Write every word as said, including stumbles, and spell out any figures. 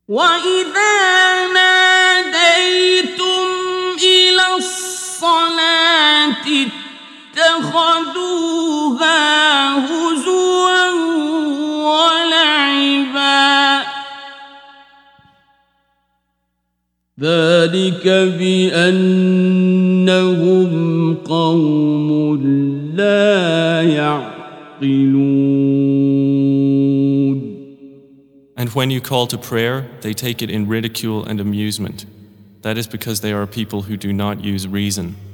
وَإِذَا نَادَيْتُمْ إِلَى الصَّلَاةِ اتَّخَذُوهَا هُزُوًا وَلَعِبًا ذَلِكَ بِأَنَّهُمْ قَوْمٌ لَا يَعْقِلُونَ. And when you call to prayer, they take it in ridicule and amusement. That is because they are a people who do not use reason.